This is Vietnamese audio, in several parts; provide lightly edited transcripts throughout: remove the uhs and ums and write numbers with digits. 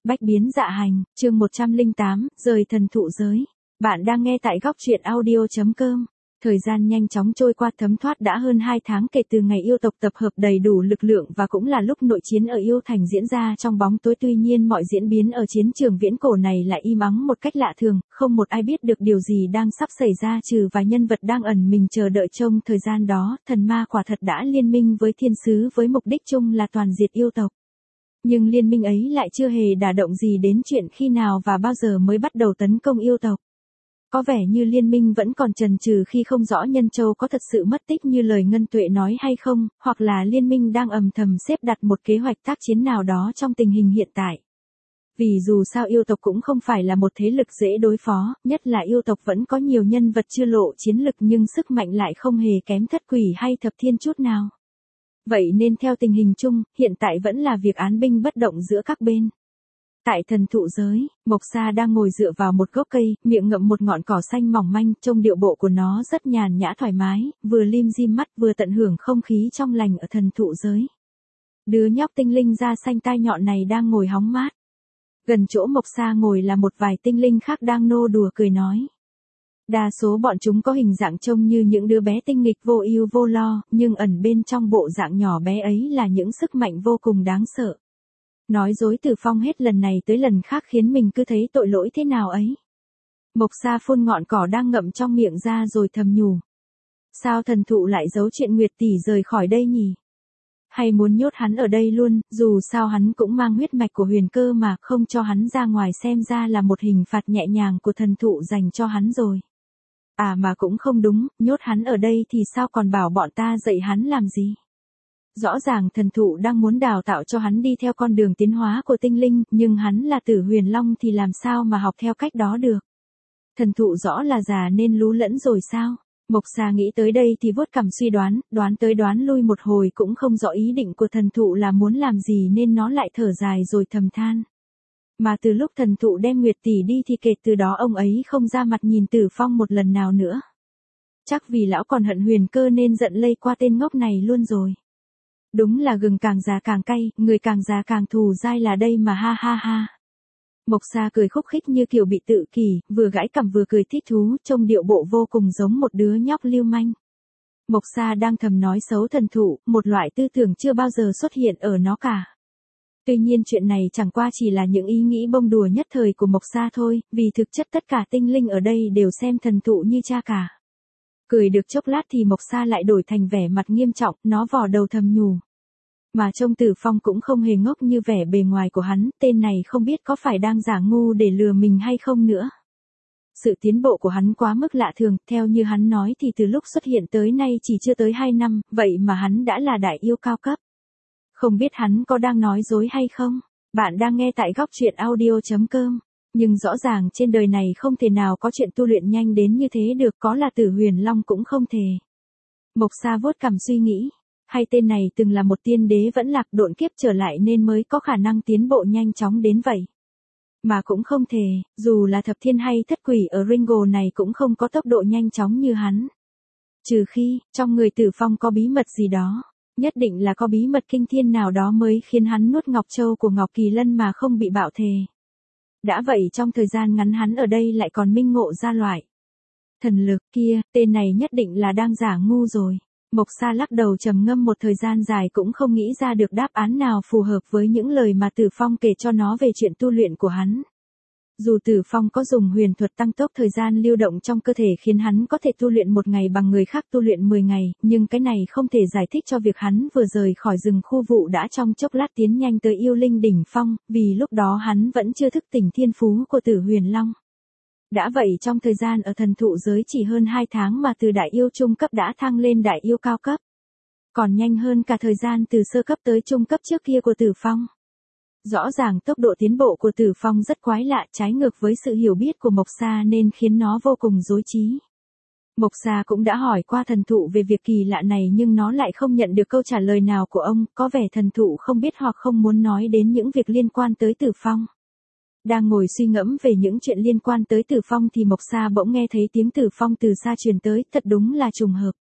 Bách biến dạ hành, chương 108, rời thần thụ giới. Bạn đang nghe tại góc truyện audio.com. Thời gian nhanh chóng trôi qua, thấm thoát đã hơn 2 tháng kể từ ngày yêu tộc tập hợp đầy đủ lực lượng, và cũng là lúc nội chiến ở yêu thành diễn ra trong bóng tối. Tuy nhiên mọi diễn biến ở chiến trường viễn cổ này lại im ắng một cách lạ thường, không một ai biết được điều gì đang sắp xảy ra trừ vài nhân vật đang ẩn mình chờ đợi. Trong thời gian đó, thần ma quả thật đã liên minh với thiên sứ với mục đích chung là toàn diệt yêu tộc. Nhưng liên minh ấy lại chưa hề đả động gì đến chuyện khi nào và bao giờ mới bắt đầu tấn công yêu tộc. Có vẻ như liên minh vẫn còn chần chừ khi không rõ Nhân Châu có thật sự mất tích như lời Ngân Tuệ nói hay không, hoặc là liên minh đang âm thầm xếp đặt một kế hoạch tác chiến nào đó trong tình hình hiện tại. Vì dù sao yêu tộc cũng không phải là một thế lực dễ đối phó, nhất là yêu tộc vẫn có nhiều nhân vật chưa lộ chiến lực nhưng sức mạnh lại không hề kém Thất Quỷ hay Thập Thiên chút nào. Vậy nên theo tình hình chung, hiện tại vẫn là việc án binh bất động giữa các bên. Tại thần thụ giới, Mộc Sa đang ngồi dựa vào một gốc cây, miệng ngậm một ngọn cỏ xanh mỏng manh, trông điệu bộ của nó rất nhàn nhã thoải mái, vừa lim dim mắt vừa tận hưởng không khí trong lành ở thần thụ giới. Đứa nhóc tinh linh da xanh tai nhọn này đang ngồi hóng mát. Gần chỗ Mộc Sa ngồi là một vài tinh linh khác đang nô đùa cười nói. Đa số bọn chúng có hình dạng trông như những đứa bé tinh nghịch vô ưu vô lo, nhưng ẩn bên trong bộ dạng nhỏ bé ấy là những sức mạnh vô cùng đáng sợ. Nói dối Tử Phong hết lần này tới lần khác khiến mình cứ thấy tội lỗi thế nào ấy. Mộc Sa phun ngọn cỏ đang ngậm trong miệng ra rồi thầm nhủ. Sao thần thụ lại giấu chuyện Nguyệt tỷ rời khỏi đây nhỉ? Hay muốn nhốt hắn ở đây luôn, dù sao hắn cũng mang huyết mạch của Huyền Cơ mà, không cho hắn ra ngoài xem ra là một hình phạt nhẹ nhàng của thần thụ dành cho hắn rồi. À mà cũng không đúng, nhốt hắn ở đây thì sao còn bảo bọn ta dạy hắn làm gì? Rõ ràng thần thụ đang muốn đào tạo cho hắn đi theo con đường tiến hóa của tinh linh, nhưng hắn là Tử Huyền Long thì làm sao mà học theo cách đó được? Thần thụ rõ là già nên lú lẫn rồi sao? Mộc Sa nghĩ tới đây thì vuốt cằm suy đoán, đoán tới đoán lui một hồi cũng không rõ ý định của thần thụ là muốn làm gì nên nó lại thở dài rồi thầm than. Mà từ lúc thần thụ đem Nguyệt tỷ đi thì kể từ đó ông ấy không ra mặt nhìn Tử Phong một lần nào nữa. Chắc vì lão còn hận Huyền Cơ nên giận lây qua tên ngốc này luôn rồi. Đúng là gừng càng già càng cay, người càng già càng thù dai là đây mà ha ha ha. Mộc Sa cười khúc khích như kiểu bị tự kỷ, vừa gãi cằm vừa cười thích thú, trông điệu bộ vô cùng giống một đứa nhóc lưu manh. Mộc Sa đang thầm nói xấu thần thụ, một loại tư tưởng chưa bao giờ xuất hiện ở nó cả. Tuy nhiên chuyện này chẳng qua chỉ là những ý nghĩ bông đùa nhất thời của Mộc Sa thôi, vì thực chất tất cả tinh linh ở đây đều xem thần thụ như cha cả. Cười được chốc lát thì Mộc Sa lại đổi thành vẻ mặt nghiêm trọng, nó vò đầu thầm nhủ. Mà trông Tử Phong cũng không hề ngốc như vẻ bề ngoài của hắn, tên này không biết có phải đang giả ngu để lừa mình hay không nữa. Sự tiến bộ của hắn quá mức lạ thường, theo như hắn nói thì từ lúc xuất hiện tới nay chỉ chưa tới 2 năm, vậy mà hắn đã là đại yêu cao cấp. Không biết hắn có đang nói dối hay không? Bạn đang nghe tại góc truyện audio.com. Nhưng rõ ràng trên đời này không thể nào có chuyện tu luyện nhanh đến như thế được, có là Tử Huyền Long cũng không thể. Mộc Sa vuốt cằm suy nghĩ. Hay tên này từng là một tiên đế vẫn lạc độn kiếp trở lại nên mới có khả năng tiến bộ nhanh chóng đến vậy. Mà cũng không thể, dù là Thập Thiên hay Thất Quỷ ở Ringo này cũng không có tốc độ nhanh chóng như hắn. Trừ khi, trong người Tử Phong có bí mật gì đó. Nhất định là có bí mật kinh thiên nào đó mới khiến hắn nuốt Ngọc Châu của Ngọc Kỳ Lân mà không bị bạo thề. Đã vậy trong thời gian ngắn hắn ở đây lại còn minh ngộ ra loại thần lực kia, tên này nhất định là đang giả ngu rồi. Mộc Sa lắc đầu trầm ngâm một thời gian dài cũng không nghĩ ra được đáp án nào phù hợp với những lời mà Tử Phong kể cho nó về chuyện tu luyện của hắn. Dù Tử Phong có dùng huyền thuật tăng tốc thời gian lưu động trong cơ thể khiến hắn có thể tu luyện 1 ngày bằng người khác tu luyện 10 ngày, nhưng cái này không thể giải thích cho việc hắn vừa rời khỏi rừng khu vụ đã trong chốc lát tiến nhanh tới yêu linh đỉnh phong, vì lúc đó hắn vẫn chưa thức tỉnh thiên phú của Tử Huyền Long. Đã vậy trong thời gian ở thần thụ giới chỉ hơn 2 tháng mà từ đại yêu trung cấp đã thăng lên đại yêu cao cấp. Còn nhanh hơn cả thời gian từ sơ cấp tới trung cấp trước kia của Tử Phong. Rõ ràng tốc độ tiến bộ của Tử Phong rất quái lạ, trái ngược với sự hiểu biết của Mộc Sa nên khiến nó vô cùng rối trí. Mộc Sa cũng đã hỏi qua thần thụ về việc kỳ lạ này nhưng nó lại không nhận được câu trả lời nào của ông, có vẻ thần thụ không biết hoặc không muốn nói đến những việc liên quan tới Tử Phong. Đang ngồi suy ngẫm về những chuyện liên quan tới Tử Phong thì Mộc Sa bỗng nghe thấy tiếng Tử Phong từ xa truyền tới, thật đúng là trùng hợp.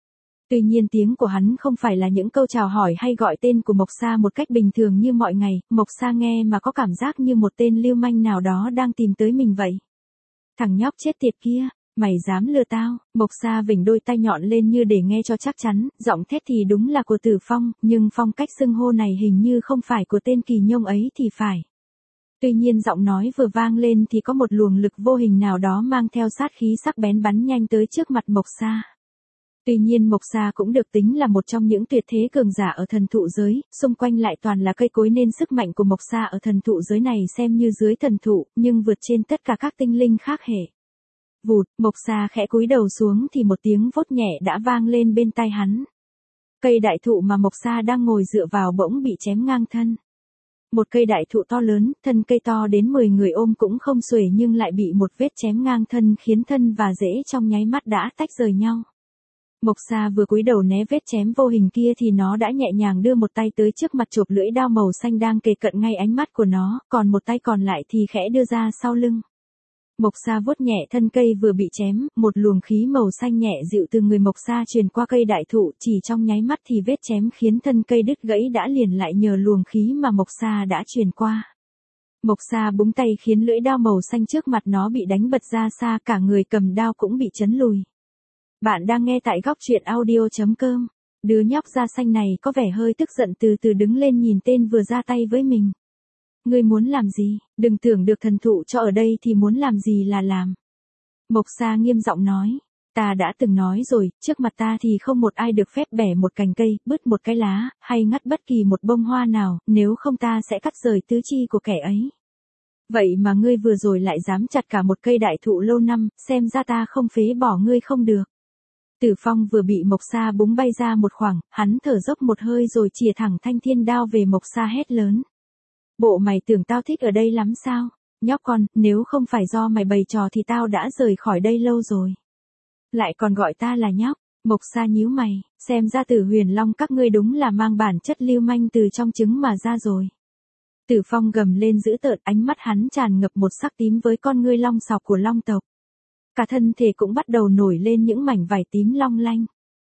Tuy nhiên tiếng của hắn không phải là những câu chào hỏi hay gọi tên của Mộc Sa một cách bình thường như mọi ngày, Mộc Sa nghe mà có cảm giác như một tên lưu manh nào đó đang tìm tới mình vậy. Thằng nhóc chết tiệt kia, mày dám lừa tao? Mộc Sa vểnh đôi tai nhọn lên như để nghe cho chắc chắn, giọng thét thì đúng là của Tử Phong, nhưng phong cách xưng hô này hình như không phải của tên kỳ nhông ấy thì phải. Tuy nhiên giọng nói vừa vang lên thì có một luồng lực vô hình nào đó mang theo sát khí sắc bén bắn nhanh tới trước mặt Mộc Sa. Tuy nhiên Mộc Sa cũng được tính là một trong những tuyệt thế cường giả ở thần thụ giới, xung quanh lại toàn là cây cối nên sức mạnh của Mộc Sa ở thần thụ giới này xem như dưới thần thụ, nhưng vượt trên tất cả các tinh linh khác hệ. Vụt, Mộc Sa khẽ cúi đầu xuống thì một tiếng vốt nhẹ đã vang lên bên tai hắn. Cây đại thụ mà Mộc Sa đang ngồi dựa vào bỗng bị chém ngang thân. Một cây đại thụ to lớn, thân cây to đến 10 người ôm cũng không xuể nhưng lại bị một vết chém ngang thân khiến thân và rễ trong nháy mắt đã tách rời nhau. Mộc Sa vừa cúi đầu né vết chém vô hình kia thì nó đã nhẹ nhàng đưa một tay tới trước mặt chộp lưỡi đao màu xanh đang kề cận ngay ánh mắt của nó, còn một tay còn lại thì khẽ đưa ra sau lưng. Mộc Sa vuốt nhẹ thân cây vừa bị chém, một luồng khí màu xanh nhẹ dịu từ người Mộc Sa truyền qua cây đại thụ, chỉ trong nháy mắt thì vết chém khiến thân cây đứt gãy đã liền lại nhờ luồng khí mà Mộc Sa đã truyền qua. Mộc Sa búng tay khiến lưỡi đao màu xanh trước mặt nó bị đánh bật ra xa, cả người cầm đao cũng bị chấn lùi. Bạn đang nghe tại góc truyện audio.com. Đứa nhóc da xanh này có vẻ hơi tức giận từ từ đứng lên nhìn tên vừa ra tay với mình. Ngươi muốn làm gì? Đừng tưởng được thần thụ cho ở đây thì muốn làm gì là làm. Mộc Sa nghiêm giọng nói. Ta đã từng nói rồi, trước mặt ta thì không một ai được phép bẻ một cành cây, bứt một cái lá, hay ngắt bất kỳ một bông hoa nào, nếu không ta sẽ cắt rời tứ chi của kẻ ấy. Vậy mà ngươi vừa rồi lại dám chặt cả một cây đại thụ lâu năm, xem ra ta không phế bỏ ngươi không được. Tử Phong vừa bị Mộc Sa búng bay ra một khoảng, hắn thở dốc một hơi rồi chìa thẳng thanh thiên đao về Mộc Sa hét lớn. Bộ mày tưởng tao thích ở đây lắm sao? Nhóc con, nếu không phải do mày bày trò thì tao đã rời khỏi đây lâu rồi. Lại còn gọi ta là nhóc. Mộc Sa nhíu mày, xem ra Tử Huyền Long các ngươi đúng là mang bản chất lưu manh từ trong trứng mà ra rồi. Tử Phong gầm lên dữ tợn, ánh mắt hắn tràn ngập một sắc tím với con ngươi long sọc của long tộc. Cả thân thể cũng bắt đầu nổi lên những mảnh vải tím long lanh.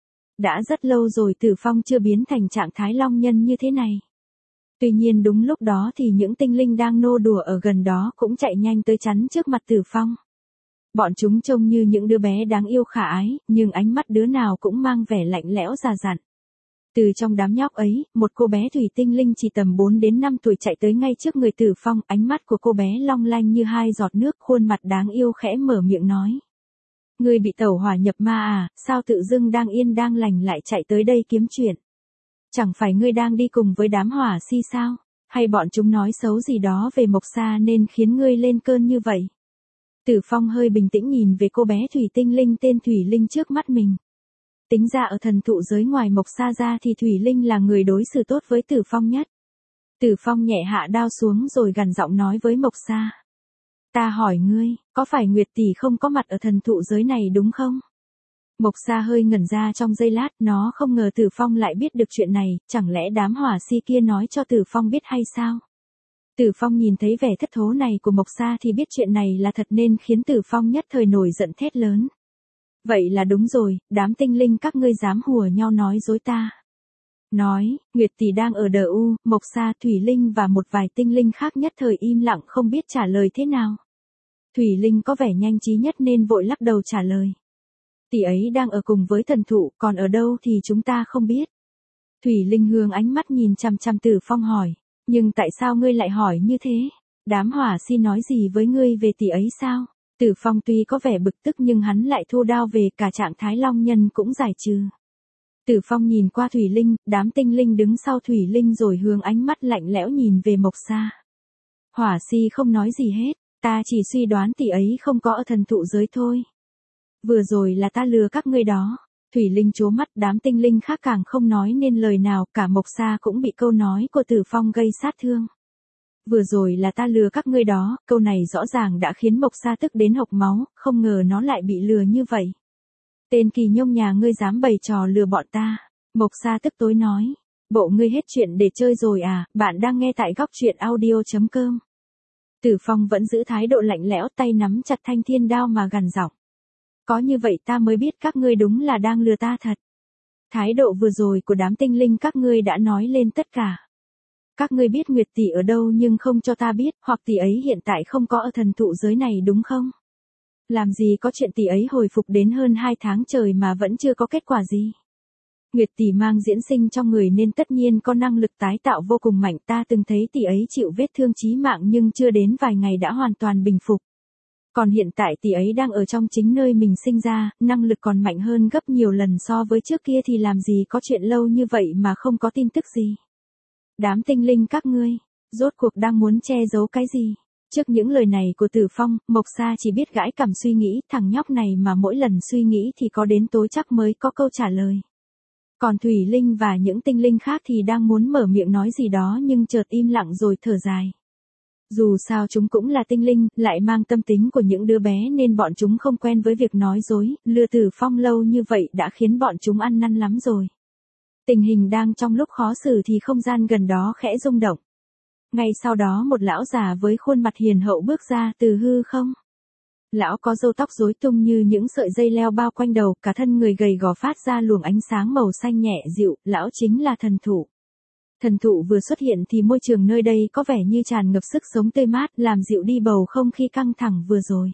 Đã rất lâu rồi Tử Phong chưa biến thành trạng thái long nhân như thế này. Tuy nhiên đúng lúc đó thì những tinh linh đang nô đùa ở gần đó cũng chạy nhanh tới chắn trước mặt Tử Phong. Bọn chúng trông như những đứa bé đáng yêu khả ái, nhưng ánh mắt đứa nào cũng mang vẻ lạnh lẽo già dặn. Từ trong đám nhóc ấy, một cô bé thủy tinh linh chỉ tầm 4 đến 5 tuổi chạy tới ngay trước người Tử Phong, ánh mắt của cô bé long lanh như hai giọt nước, khuôn mặt đáng yêu khẽ mở miệng nói. Ngươi bị tẩu hỏa nhập ma à, sao tự dưng đang yên đang lành lại chạy tới đây kiếm chuyện? Chẳng phải ngươi đang đi cùng với đám hỏa si sao? Hay bọn chúng nói xấu gì đó về Mộc Sa nên khiến ngươi lên cơn như vậy? Tử Phong hơi bình tĩnh nhìn về cô bé thủy tinh linh tên Thủy Linh trước mắt mình. Tính ra ở thần thụ giới ngoài Mộc Sa ra thì Thủy Linh là người đối xử tốt với Tử Phong nhất. Tử Phong nhẹ hạ đao xuống rồi gằn giọng nói với Mộc Sa. Ta hỏi ngươi, có phải Nguyệt tỷ không có mặt ở thần thụ giới này đúng không? Mộc Sa hơi ngẩn ra trong giây lát, nó không ngờ Tử Phong lại biết được chuyện này, chẳng lẽ đám hỏa si kia nói cho Tử Phong biết hay sao? Tử Phong nhìn thấy vẻ thất thố này của Mộc Sa thì biết chuyện này là thật nên khiến Tử Phong nhất thời nổi giận thét lớn. Vậy là đúng rồi, đám tinh linh các ngươi dám hùa nhau nói dối ta. Nói, Nguyệt tỷ đang ở đờ u, Mộc Sa, Thủy Linh và một vài tinh linh khác nhất thời im lặng không biết trả lời thế nào. Thủy Linh có vẻ nhanh trí nhất nên vội lắc đầu trả lời. Tỷ ấy đang ở cùng với thần thụ, còn ở đâu thì chúng ta không biết. Thủy Linh hướng ánh mắt nhìn chằm chằm Tử Phong hỏi, nhưng tại sao ngươi lại hỏi như thế? Đám hỏa si nói gì với ngươi về tỷ ấy sao? Tử Phong tuy có vẻ bực tức nhưng hắn lại thu đao về, cả trạng thái long nhân cũng giải trừ. Tử Phong nhìn qua Thủy Linh, đám tinh linh đứng sau Thủy Linh rồi hướng ánh mắt lạnh lẽo nhìn về Mộc Sa. Hỏa si không nói gì hết, ta chỉ suy đoán tỷ ấy không có ở thần thụ giới thôi. Vừa rồi là ta lừa các ngươi đó. Thủy Linh trố mắt, đám tinh linh khác càng không nói nên lời nào, cả Mộc Sa cũng bị câu nói của Tử Phong gây sát thương. Vừa rồi là ta lừa các ngươi đó, câu này rõ ràng đã khiến Mộc Sa tức đến hộc máu, không ngờ nó lại bị lừa như vậy. Tên kỳ nhông nhà ngươi dám bày trò lừa bọn ta. Mộc Sa tức tối nói. Bộ ngươi hết chuyện để chơi rồi à, bạn đang nghe tại góc truyện audio.com. Tử Phong vẫn giữ thái độ lạnh lẽo, tay nắm chặt thanh thiên đao mà gằn giọng. Có như vậy ta mới biết các ngươi đúng là đang lừa ta thật. Thái độ vừa rồi của đám tinh linh các ngươi đã nói lên tất cả. Các ngươi biết Nguyệt tỷ ở đâu nhưng không cho ta biết, hoặc tỷ ấy hiện tại không có ở thần thụ giới này đúng không? Làm gì có chuyện tỷ ấy hồi phục đến hơn 2 tháng trời mà vẫn chưa có kết quả gì. Nguyệt tỷ mang diễn sinh trong người nên tất nhiên có năng lực tái tạo vô cùng mạnh, ta từng thấy tỷ ấy chịu vết thương chí mạng nhưng chưa đến vài ngày đã hoàn toàn bình phục. Còn hiện tại tỷ ấy đang ở trong chính nơi mình sinh ra, năng lực còn mạnh hơn gấp nhiều lần so với trước kia thì làm gì có chuyện lâu như vậy mà không có tin tức gì. Đám tinh linh các ngươi, rốt cuộc đang muốn che giấu cái gì? Trước những lời này của Tử Phong, Mộc Sa chỉ biết gãi cảm suy nghĩ, thằng nhóc này mà mỗi lần suy nghĩ thì có đến tối chắc mới có câu trả lời. Còn Thủy Linh và những tinh linh khác thì đang muốn mở miệng nói gì đó nhưng chợt im lặng rồi thở dài. Dù sao chúng cũng là tinh linh, lại mang tâm tính của những đứa bé nên bọn chúng không quen với việc nói dối, lừa Tử Phong lâu như vậy đã khiến bọn chúng ăn năn lắm rồi. Tình hình đang trong lúc khó xử thì không gian gần đó khẽ rung động. Ngay sau đó một lão già với khuôn mặt hiền hậu bước ra từ hư không. Lão có râu tóc rối tung như những sợi dây leo bao quanh đầu, cả thân người gầy gò phát ra luồng ánh sáng màu xanh nhẹ dịu, lão chính là thần thụ. Thần thụ vừa xuất hiện thì môi trường nơi đây có vẻ như tràn ngập sức sống tươi mát, làm dịu đi bầu không khí căng thẳng vừa rồi.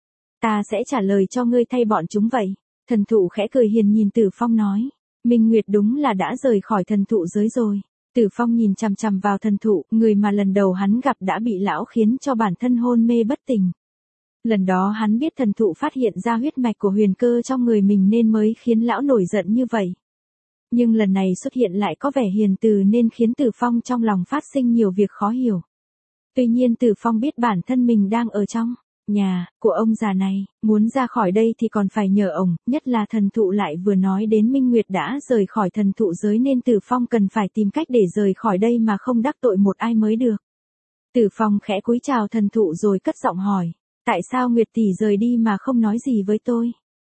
Ta sẽ trả lời cho ngươi thay bọn chúng vậy. Thần thụ khẽ cười hiền nhìn Tử Phong nói. Minh Nguyệt đúng là đã rời khỏi thần thụ giới rồi. Tử Phong nhìn chằm chằm vào thần thụ, người mà lần đầu hắn gặp đã bị lão khiến cho bản thân hôn mê bất tỉnh. Lần đó hắn biết thần thụ phát hiện ra huyết mạch của huyền cơ trong người mình nên mới khiến lão nổi giận như vậy. Nhưng lần này xuất hiện lại có vẻ hiền từ nên khiến Tử Phong trong lòng phát sinh nhiều việc khó hiểu. Tuy nhiên Tử Phong biết bản thân mình đang ở trong nhà của ông già này, muốn ra khỏi đây thì còn phải nhờ ông, nhất là thần thụ lại vừa nói đến Minh Nguyệt đã rời khỏi thần thụ giới nên Tử Phong cần phải tìm cách để rời khỏi đây mà không đắc tội một ai mới được. Tử Phong khẽ cúi chào thần thụ rồi cất giọng hỏi, tại sao Nguyệt tỷ rời đi mà không nói gì với tôi?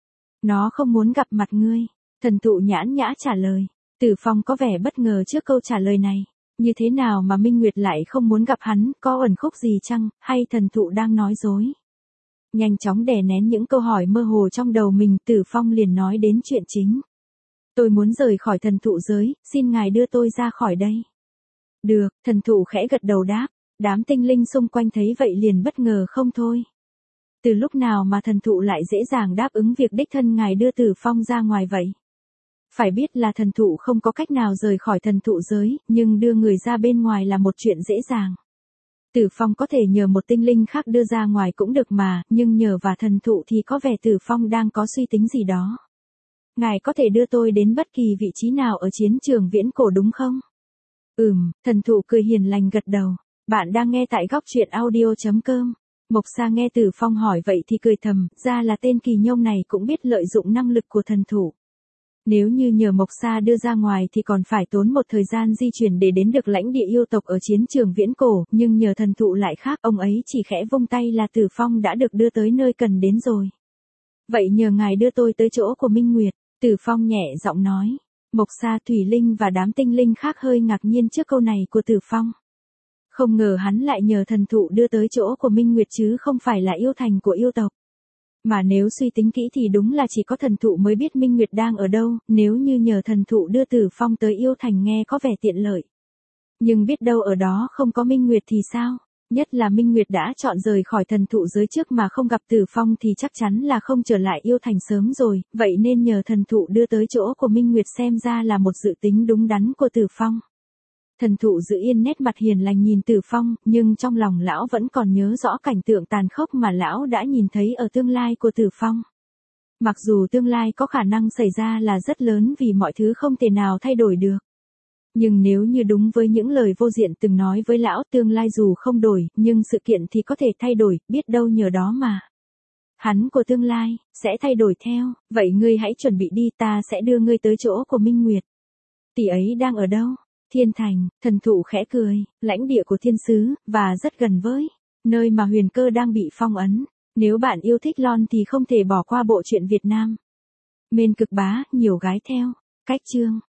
Nó không muốn gặp mặt ngươi. Thần thụ nhãn nhã trả lời. Tử Phong có vẻ bất ngờ trước câu trả lời này. Như thế nào mà Minh Nguyệt lại không muốn gặp hắn, có ẩn khúc gì chăng, hay thần thụ đang nói dối? Nhanh chóng đè nén những câu hỏi mơ hồ trong đầu mình, Tử Phong liền nói đến chuyện chính. Tôi muốn rời khỏi thần thụ giới, xin ngài đưa tôi ra khỏi đây. Được, thần thụ khẽ gật đầu đáp. Đám tinh linh xung quanh thấy vậy liền bất ngờ không thôi. Từ lúc nào mà thần thụ lại dễ dàng đáp ứng việc đích thân ngài đưa Tử Phong ra ngoài vậy? Phải biết là thần thụ không có cách nào rời khỏi thần thụ giới, nhưng đưa người ra bên ngoài là một chuyện dễ dàng. Tử Phong có thể nhờ một tinh linh khác đưa ra ngoài cũng được mà, nhưng nhờ vào thần thụ thì có vẻ Tử Phong đang có suy tính gì đó. Ngài có thể đưa tôi đến bất kỳ vị trí nào ở chiến trường viễn cổ đúng không? Thần thụ cười hiền lành gật đầu. Bạn đang nghe tại góc truyện audio.com. Mộc Sa nghe Tử Phong hỏi vậy thì cười thầm, ra là tên kỳ nhông này cũng biết lợi dụng năng lực của thần thụ. Nếu như nhờ Mộc Sa đưa ra ngoài thì còn phải tốn một thời gian di chuyển để đến được lãnh địa yêu tộc ở chiến trường viễn cổ, nhưng nhờ thần thụ lại khác, ông ấy chỉ khẽ vung tay là Tử Phong đã được đưa tới nơi cần đến rồi. Vậy nhờ ngài đưa tôi tới chỗ của Minh Nguyệt, Tử Phong nhẹ giọng nói. Mộc Sa, Thủy Linh và đám tinh linh khác hơi ngạc nhiên trước câu này của Tử Phong. Không ngờ hắn lại nhờ thần thụ đưa tới chỗ của Minh Nguyệt chứ không phải là yêu thành của yêu tộc. Mà nếu suy tính kỹ thì đúng là chỉ có thần thụ mới biết Minh Nguyệt đang ở đâu, nếu như nhờ thần thụ đưa Tử Phong tới yêu thành nghe có vẻ tiện lợi. Nhưng biết đâu ở đó không có Minh Nguyệt thì sao? Nhất là Minh Nguyệt đã chọn rời khỏi thần thụ giới trước mà không gặp Tử Phong thì chắc chắn là không trở lại yêu thành sớm rồi, vậy nên nhờ thần thụ đưa tới chỗ của Minh Nguyệt xem ra là một dự tính đúng đắn của Tử Phong. Thần thụ giữ yên nét mặt hiền lành nhìn Tử Phong, nhưng trong lòng lão vẫn còn nhớ rõ cảnh tượng tàn khốc mà lão đã nhìn thấy ở tương lai của Tử Phong. Mặc dù tương lai có khả năng xảy ra là rất lớn vì mọi thứ không thể nào thay đổi được. Nhưng nếu như đúng với những lời vô diện từng nói với lão, tương lai dù không đổi, nhưng sự kiện thì có thể thay đổi, biết đâu nhờ đó mà. Hắn của tương lai, sẽ thay đổi theo, vậy ngươi hãy chuẩn bị đi, ta sẽ đưa ngươi tới chỗ của Minh Nguyệt. Tỷ ấy đang ở đâu? Thiên thành, thần thụ khẽ cười, lãnh địa của thiên sứ, và rất gần với nơi mà huyền cơ đang bị phong ấn. Nếu bạn yêu thích lon thì không thể bỏ qua bộ truyện Việt Nam. Mên Cực Bá, nhiều gái theo. Cách chương.